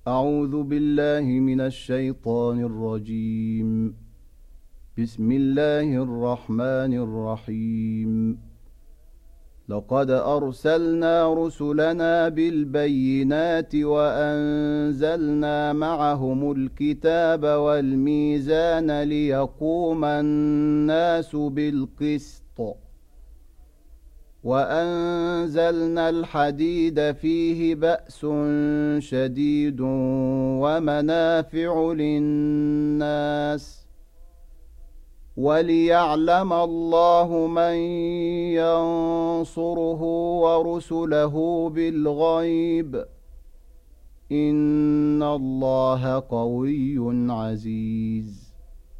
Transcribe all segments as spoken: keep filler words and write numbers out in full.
أعوذ بالله من الشيطان الرجيم. بسم الله الرحمن الرحيم. لقد أرسلنا رسلنا بالبينات وأنزلنا معهم الكتاب والميزان ليقوم الناس بالقسط وأنزلنا الحديد فيه بأس شديد ومنافع للناس وليعلم الله من ينصره ورسله بالغيب إن الله قوي عزيز.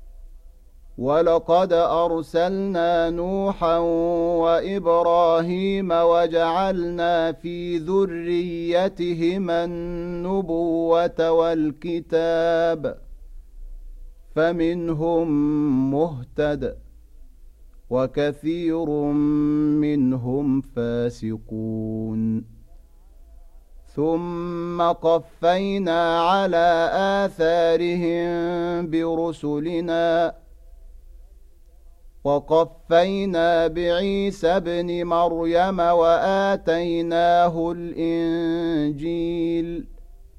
ولقد أرسلنا نوحا وإبراهيم وجعلنا في ذريتهما النبوة والكتاب فمنهم مهتد وكثير منهم فاسقون. ثم قفينا على آثارهم برسلنا وقفينا بعيسى ابن مريم وآتيناه الإنجيل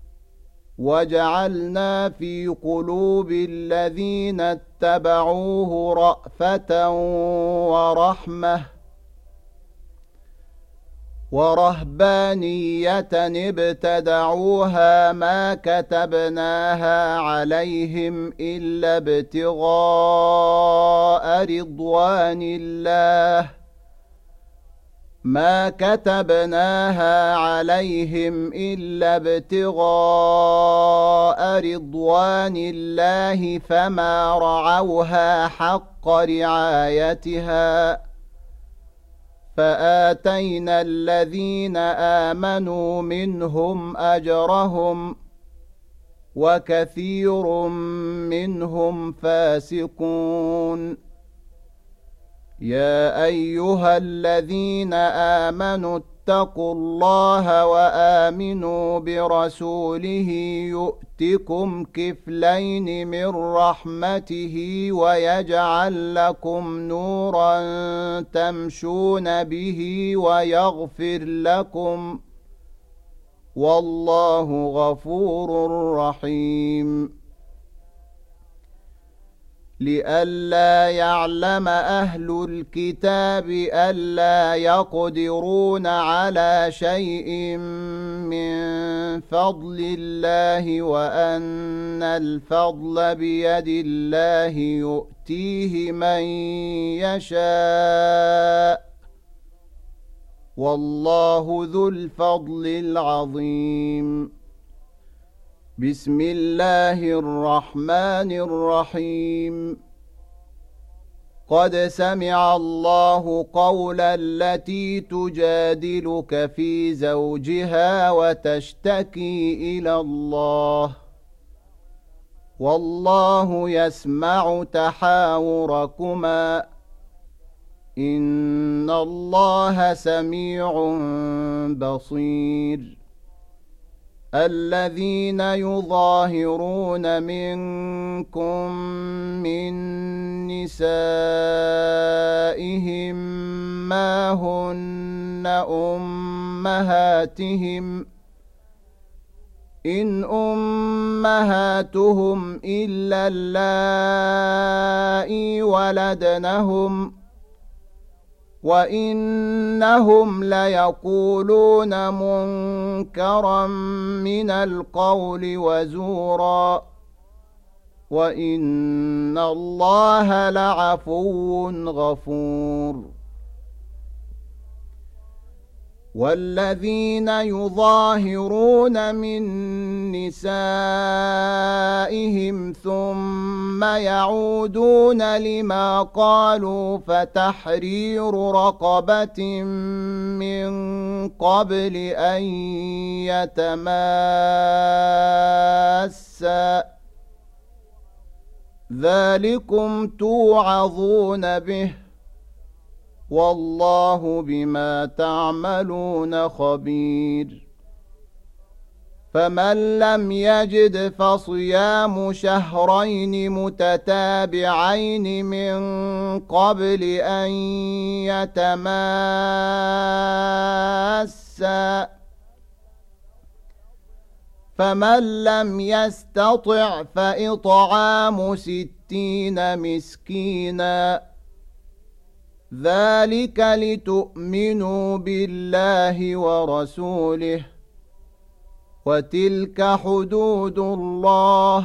وجعلنا في قلوب الذين اتبعوه رأفة ورحمة ورهبانية ابتدعوها ما كتبناها عليهم إلا ابتغاء رضوان الله ما كتبناها عليهم إلا ابتغاء رضوان الله فما رعوها حق رعايتها فآتينا الذين آمنوا منهم أجرهم وكثير منهم فاسقون. يا أيها الذين آمنوا اتقوا الله وآمنوا برسوله يؤتكم كفلين من رحمته ويجعل لكم نورا تمشون به ويغفر لكم والله غفور رحيم. لئلا يعلم أهل الكتاب ألا يقدرون على شيء من فضل الله وأن الفضل بيد الله يؤتيه من يشاء والله ذو الفضل العظيم. بسم الله الرحمن الرحيم. قد سمع الله قول التي تجادلك في زوجها وتشتكي إلى الله والله يسمع تحاوركما إن الله سميع بصير. الذين يظاهرون منكم من نسائهم ما هن أمهاتهم إن أمهاتهم إلا اللائي ولدنهم وإنهم ليقولون منكرا من القول وزورا وإن الله لعفو غفور. والذين يظاهرون من نسائهم ثم يعودون لما قالوا فتحرير رقبة من قبل أن يتماسا ذلكم توعظون به والله بما تعملون خبير. فمن لم يجد فصيام شهرين متتابعين من قبل أن يتماسا فمن لم يستطع فإطعام ستين مسكينا ذلك لتؤمنوا بالله ورسوله وتلك حدود الله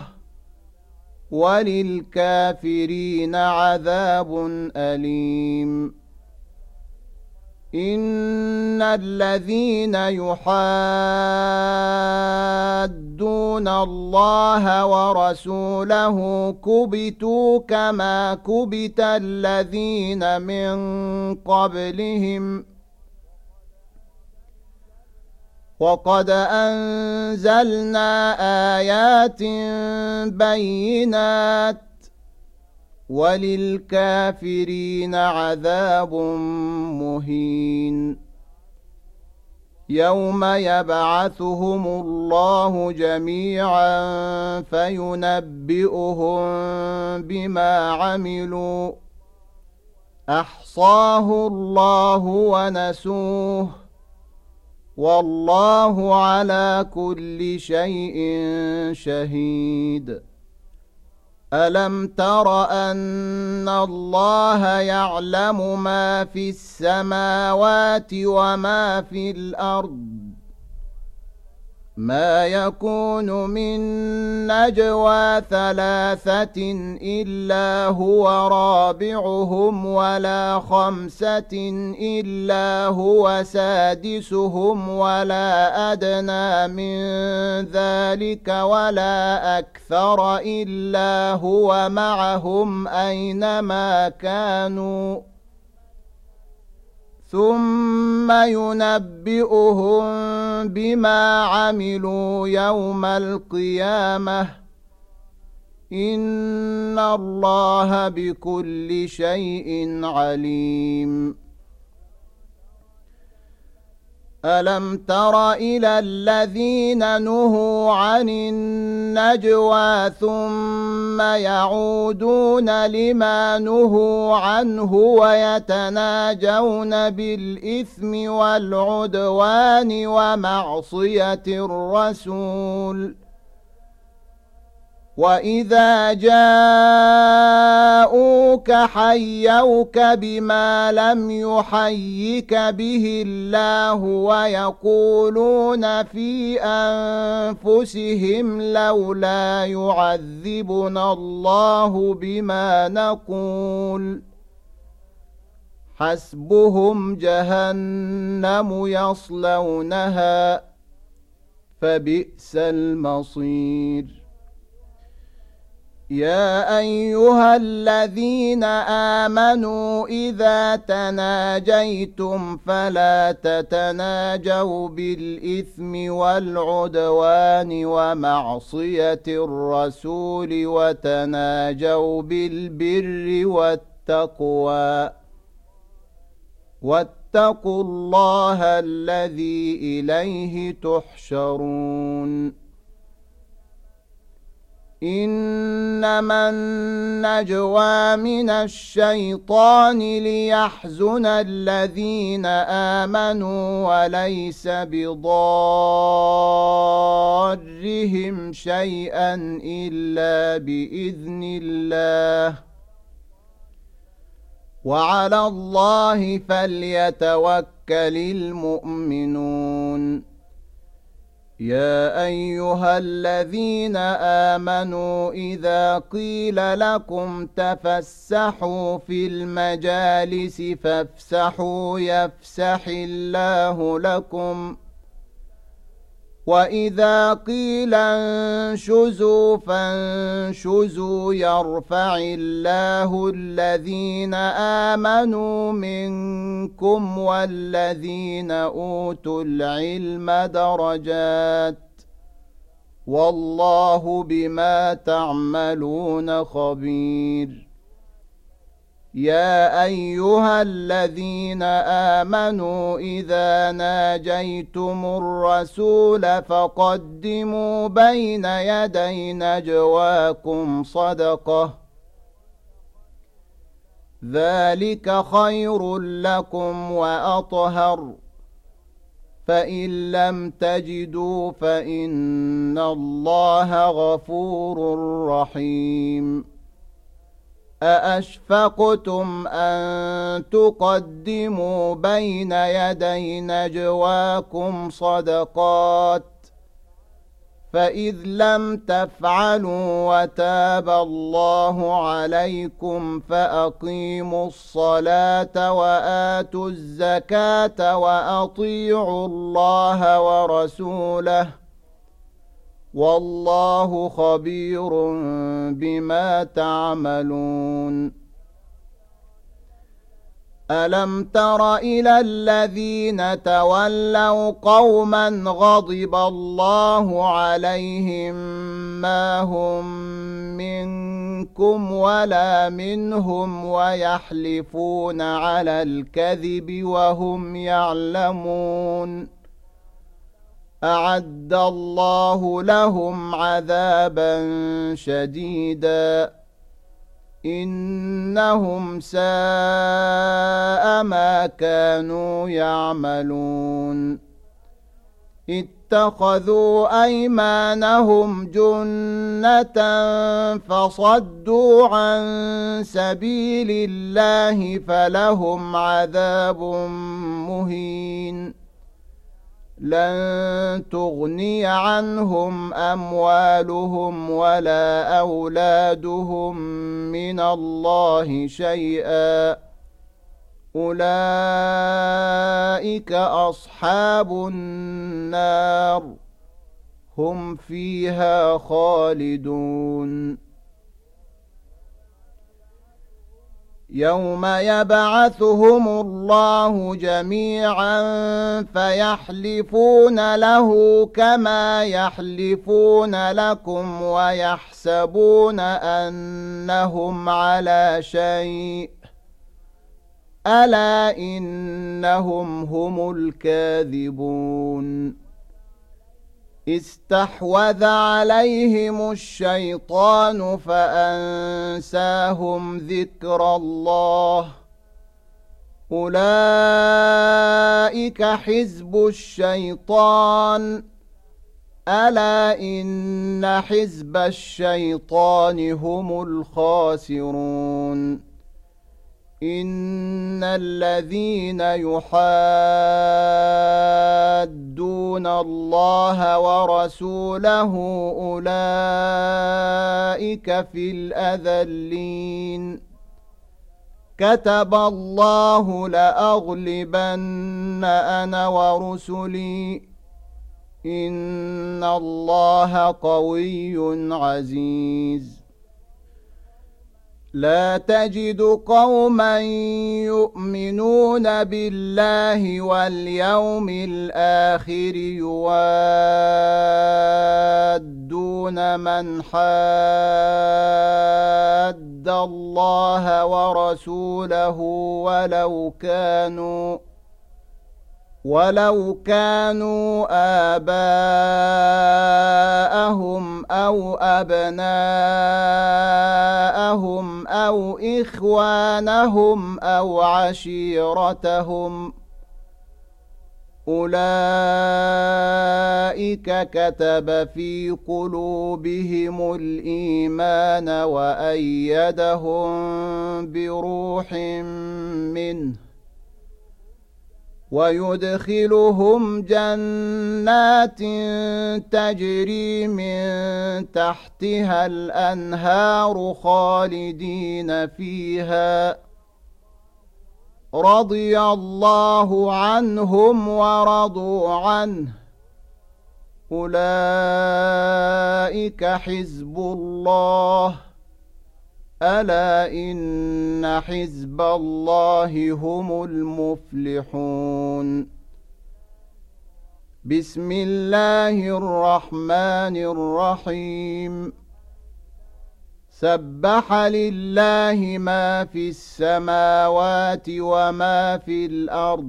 وللكافرين عذاب أليم إن الذين يحادون الله ورسوله كبتوا كما كبت الذين من قبلهم وقد أنزلنا آيات بينات وللكافرين عذاب مهين يوم يبعثهم الله جميعا فينبئهم بما عملوا أحصاه الله ونسوه والله على كل شيء شهيد ألم تر أن الله يعلم ما في السماوات وما في الأرض ما يكون من نجوى ثلاثة إلا هو رابعهم ولا خمسة إلا هو سادسهم ولا أدنى من ذلك ولا أكثر إلا هو معهم أينما كانوا ثم ينبئهم بما عملوا يوم القيامة إن الله بكل شيء عليم ألم تر إلى الذين نهوا عن النجوى ثم يعودون لما نهوا عنه ويتناجون بالإثم والعدوان ومعصية الرسول وإذا جاءوك حيوك بما لم يحيك به الله ويقولون في أنفسهم لولا يعذبنا الله بما نقول حسبهم جهنم يصلونها فبئس المصير يا أيها الذين آمنوا إذا تناجيتم فلا تتناجوا بالإثم والعدوان ومعصية الرسول وتناجوا بالبر والتقوى واتقوا الله الذي إليه تحشرون إنما النجوى من الشيطان ليحزن الذين آمنوا وليس بضارهم شيئا إلا بإذن الله وعلى الله فليتوكل المؤمنون يا أيها الذين آمنوا إذا قيل لكم تفسحوا في المجالس فافسحوا يفسح الله لكم وإذا قيل انشزوا فانشزوا يرفع الله الذين آمنوا منكم والذين أوتوا العلم درجات والله بما تعملون خبير يا أيها الذين آمنوا إذا ناجيتم الرسول فقدموا بين يدي نجواكم صدقة ذلك خير لكم وأطهر فإن لم تجدوا فإن الله غفور رحيم أأشفقتم أن تقدموا بين يدي نجواكم صدقات فإذ لم تفعلوا وتاب الله عليكم فأقيموا الصلاة وآتوا الزكاة وأطيعوا الله ورسوله والله خبير بما تعملون ألم تر إلى الذين تولوا قوما غضب الله عليهم ما هم منكم ولا منهم ويحلفون على الكذب وهم يعلمون أعد الله لهم عذابا شديدا إنهم ساء ما كانوا يعملون اتخذوا أيمانهم جنة فصدوا عن سبيل الله فلهم عذاب مهين لن تغني عنهم أموالهم ولا أولادهم من الله شيئا أولئك أصحاب النار هم فيها خالدون يوم يبعثهم الله جميعا فيحلفون له كما يحلفون لكم ويحسبون أنهم على شيء ألا إنهم هم الكاذبون استحوذ عليهم الشيطان فأنساهم ذكر الله أولئك حزب الشيطان ألا إن حزب الشيطان هم الخاسرون إن الذين يحادون الله ورسوله أولئك في الأذلين كتب الله لأغلبن أنا ورسلي إن الله قوي عزيز لا تجد قوما يؤمنون بالله واليوم الآخر يوادون من حاد الله ورسوله ولو كانوا ولو كانوا آباءهم أو أبناءهم أو إخوانهم أو عشيرتهم أولئك كتب في قلوبهم الإيمان وأيدهم بروح منه ويدخلهم جنات تجري من تحتها الأنهار خالدين فيها رضي الله عنهم ورضوا عنه أولئك حزب الله ألا إن حزب الله هم المفلحون بسم الله الرحمن الرحيم سبح لله ما في السماوات وما في الأرض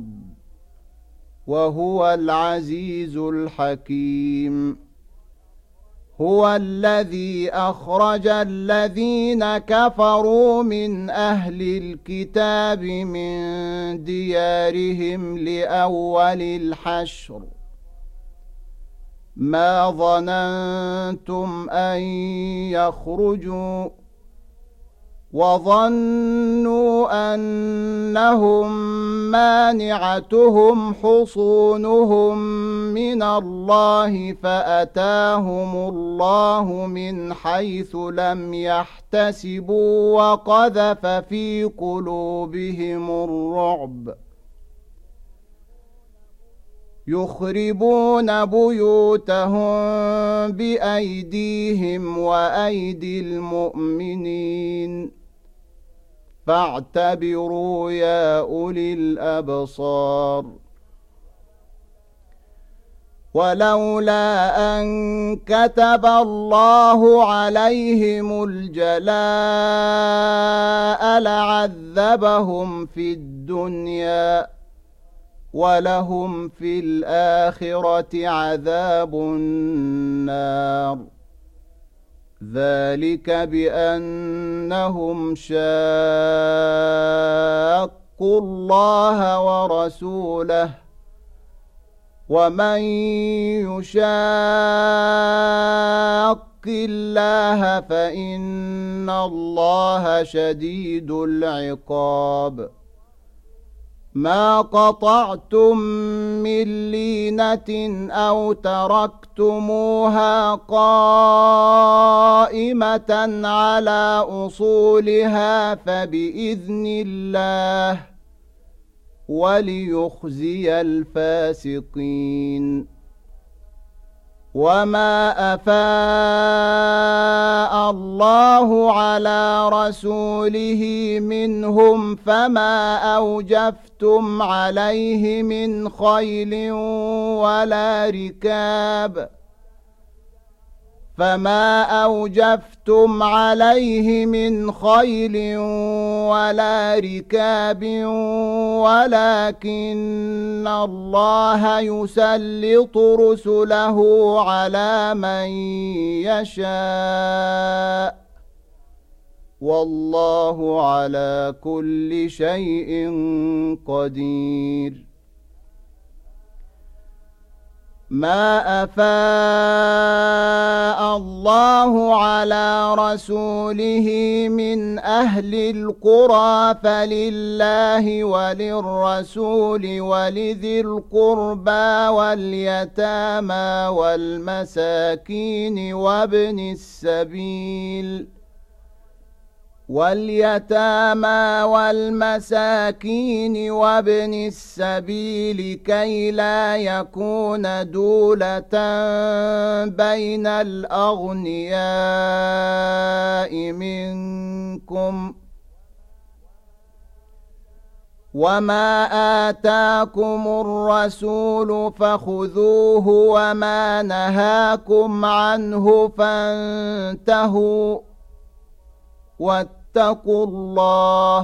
وهو العزيز الحكيم هو الذي أخرج الذين كفروا من أهل الكتاب من ديارهم لأول الحشر ما ظننتم أن يخرجوا وظنوا أنهم مانعتهم حصونهم من الله فأتاهم الله من حيث لم يحتسبوا وقذف في قلوبهم الرعب يخربون بيوتهم بأيديهم وأيدي المؤمنين فاعتبروا يا أولي الأبصار ولولا أن كتب الله عليهم الجلاء لعذبهم في الدنيا ولهم في الآخرة عذاب النار ذلك بأنهم شاقوا الله ورسوله ومن يشاق الله فإن الله شديد العقاب ما قطعتم من لينة أو تركتموها قائمة على أصولها فبإذن الله وليخزي الفاسقين وما أفاء الله على رسوله منهم فما أوجفتم عليه من خيل ولا ركاب فما أوجفتم عليه من خيل ولا ركاب ولكن الله يسلط رسله على من يشاء والله على كل شيء قدير ما أفاء الله على رسوله من أهل القرى فلله وللرسول ولذي القربى واليتامى والمساكين وابن السبيل واليتامى والمساكين وابن السبيل كي لا يكون دولة بين الأغنياء منكم وما آتاكم الرسول فخذوه وما نهاكم عنه فانتهوا واتقوا الله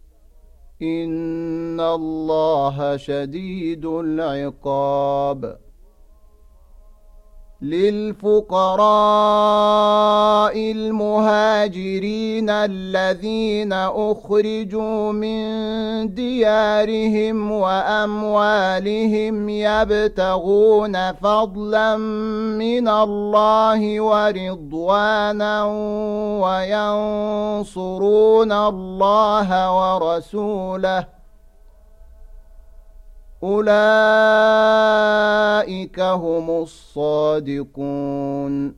إن الله شديد العقاب للفقراء المهاجرين الذين أخرجوا من ديارهم وأموالهم يبتغون فضلا من الله ورضوانا وينصرون الله ورسوله أولئك هم الصادقون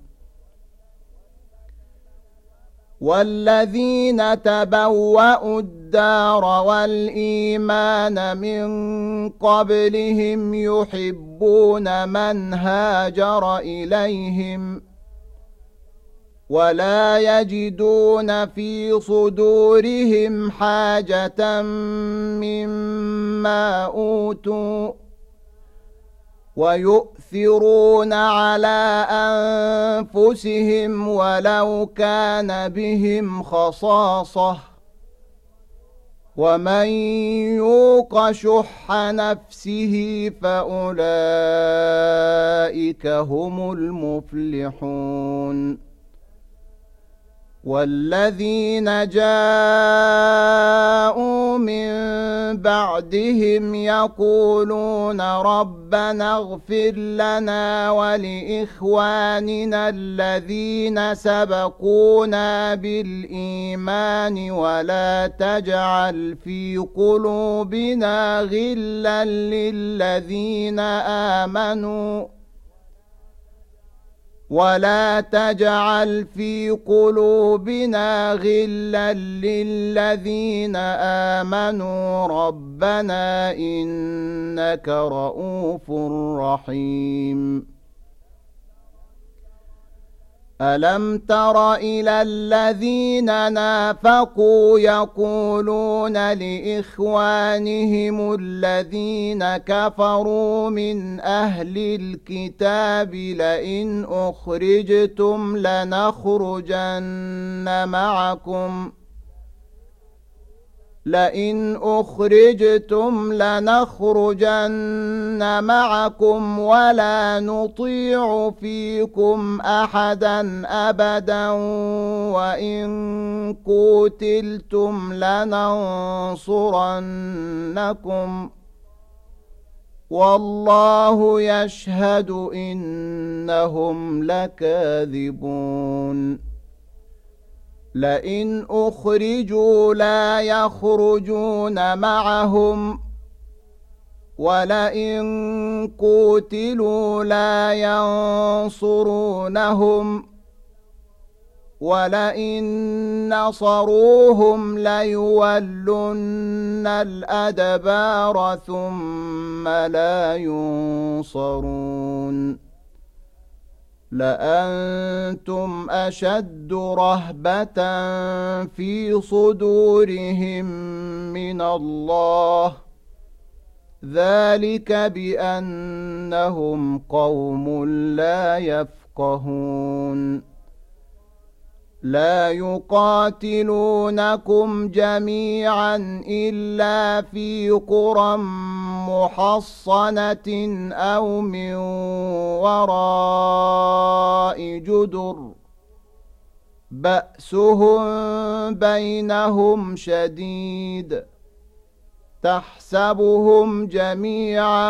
والذين تبوأوا الدار والإيمان من قبلهم يحبون من هاجر إليهم ولا يجدون في صدورهم حاجة مما أوتوا ويؤثرون ويؤثرون على أنفسهم ولو كان بهم خصاصة ومن يوق شح نفسه فأولئك هم المفلحون والذين جاءوا من بعدهم يقولون ربنا اغفر لنا ولإخواننا الذين سبقونا بالإيمان ولا تجعل في قلوبنا غلا للذين آمنوا ولا تجعل في قلوبنا غلا للذين آمنوا ربنا إنك رؤوف رحيم ألم تر إلى الذين نافقوا يقولون لإخوانهم الذين كفروا من أهل الكتاب لئن أخرجتم لنخرجن معكم لئن أخرجتم لنخرجن معكم ولا نطيع فيكم أحدا أبدا وإن قتلتم لننصرنكم والله يشهد إنهم لكاذبون لئن أخرجوا لا يخرجون معهم ولئن قتلوا لا ينصرونهم ولئن نصروهم ليولن الأدبار ثم لا ينصرون لأنتم أشد رهبة في صدورهم من الله ذلك بأنهم قوم لا يفقهون لا يقاتلونكم جميعا إلا في قرى محصنة أو من وراء جدر بأسهم بينهم شديد تحسبهم جميعا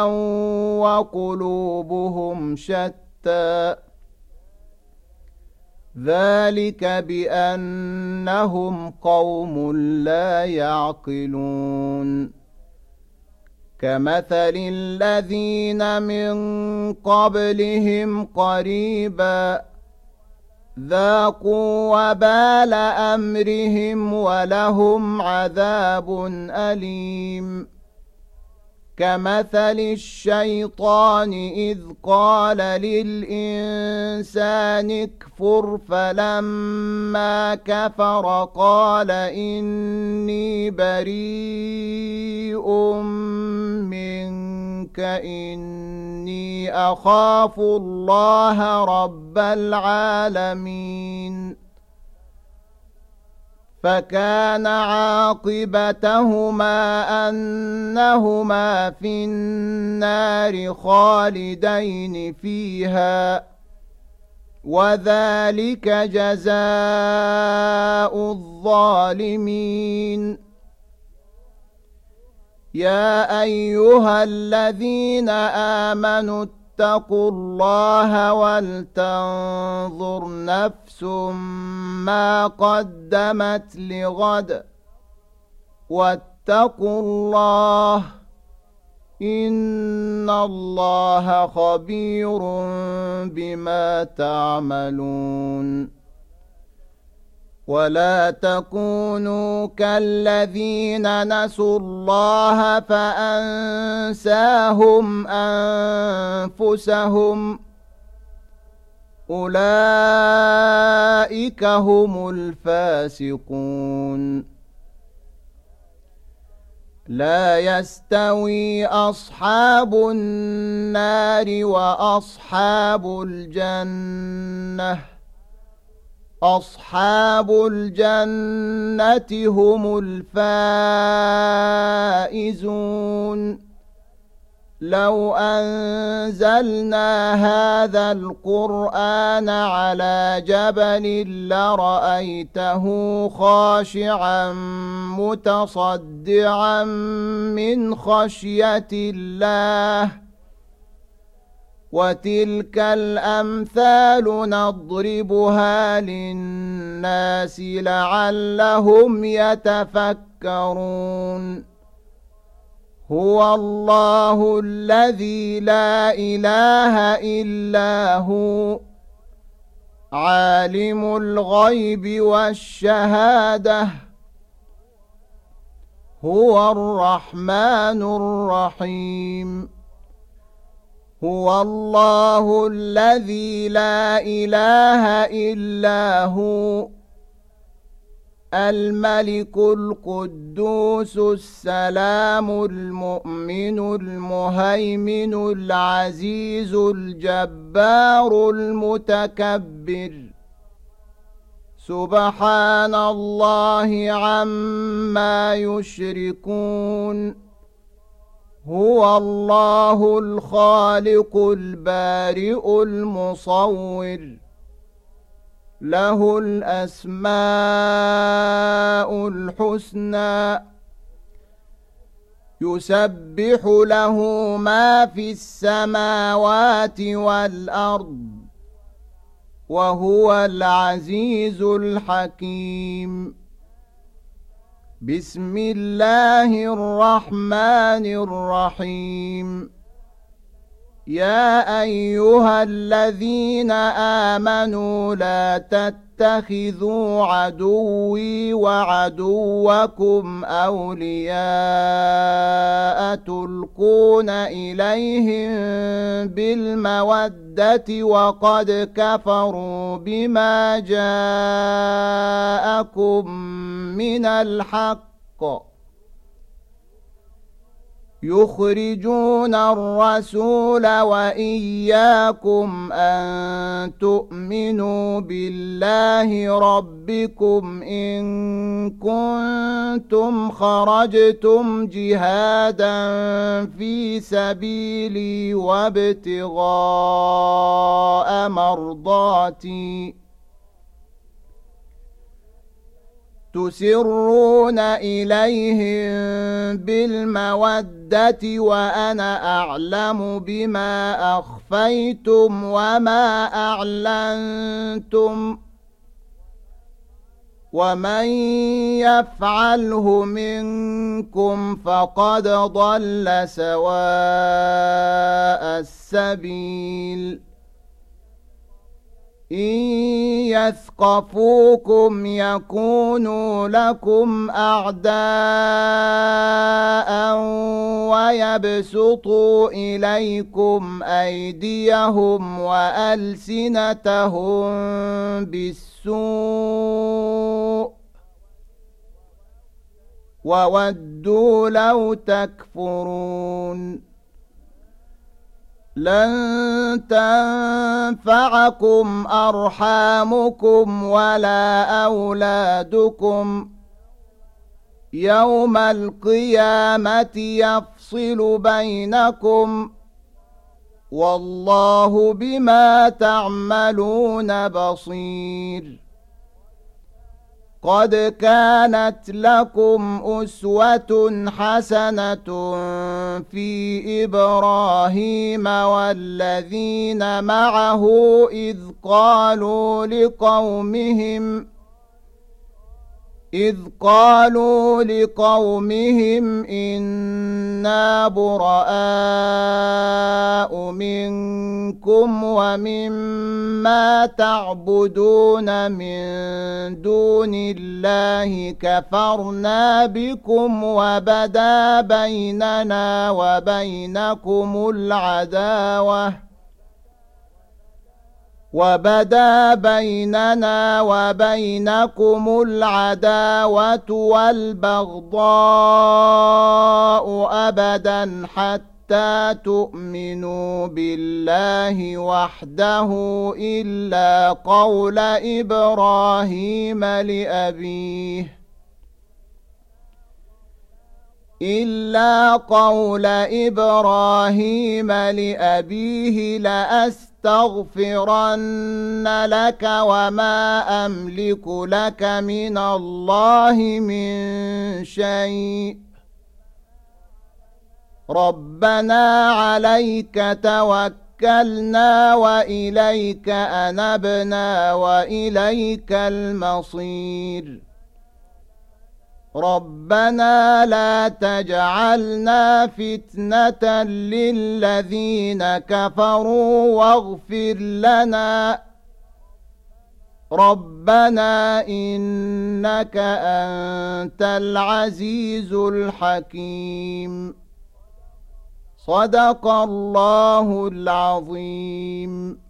وقلوبهم شتى ذلك بأنهم قوم لا يعقلون كمثل الذين من قبلهم قريبا ذاقوا وبال أمرهم ولهم عذاب أليم كمثل الشيطان إذ قال للإنسان اكفر فلما كفر قال إني بريء منك إني أخاف الله رب العالمين فكان عاقبتهما أنهما في النار خالدين فيها وذلك جزاء الظالمين يا أيها الذين آمنوا اتقوا الله ولتنظر نفس ما قدمت لغد واتقوا الله إن الله خبير بما تعملون ولا تكونوا كالذين نسوا الله فأنساهم أنفسهم أولئك هم الفاسقون لا يستوي أصحاب النار وأصحاب الجنة أصحاب الجنة هم الفائزون لو أنزلنا هذا القرآن على جبل لرأيته خاشعا متصدعا من خشية الله وتلك الأمثال نضربها للناس لعلهم يتفكرون هو الله الذي لا إله إلا هو عالم الغيب والشهادة هو الرحمن الرحيم هو الله الذي لا إله إلا هو الملك القدوس السلام المؤمن المهيمن العزيز الجبار المتكبر سبحان الله عما يشركون هو الله الخالق البارئ المصور له الأسماء الحسنى يسبح له ما في السماوات والأرض وهو العزيز الحكيم بسم الله الرحمن الرحيم يا أيها الذين آمنوا لا تتخذوا عدوي وعدوكم أولياء تلقون إليهم بالمودة وقد كفروا بما جاءكم من الحق يخرجون الرسول وإياكم أن تؤمنوا بالله ربكم إن كنتم خرجتم جهادا في سبيلي وابتغاء مرضاتي تسرون إليهم بالمودة وأنا أعلم بما أخفيتم وما أعلنتم ومن يفعله منكم فقد ضل سواء السبيل إن يثقفوكم يكونوا لكم أعداء ويبسطوا إليكم أيديهم وألسنتهم بالسوء وودوا لو تكفرون لن تنفعكم أرحامكم ولا أولادكم يوم القيامة يفصل بينكم والله بما تعملون بصير قد كانت لكم أسوة حسنة في إبراهيم والذين معه إذ قالوا لقومهم إذ قالوا لقومهم إنا براء منكم ومما تعبدون من دون الله كفرنا بكم وبدا بيننا وبينكم العداوة وبدا بيننا وبينكم العداوة والبغضاء أبدا حتى تؤمنوا بالله وحده إلا قول إبراهيم لأبيه إلا قول إبراهيم لأبيه لأستغفرن لك وما أملك لك من الله من شيء ربنا عليك توكلنا وإليك أنبنا وإليك المصير ربنا لا تجعلنا فتنة للذين كفروا واغفر لنا ربنا إنك أنت العزيز الحكيم صدق الله العظيم.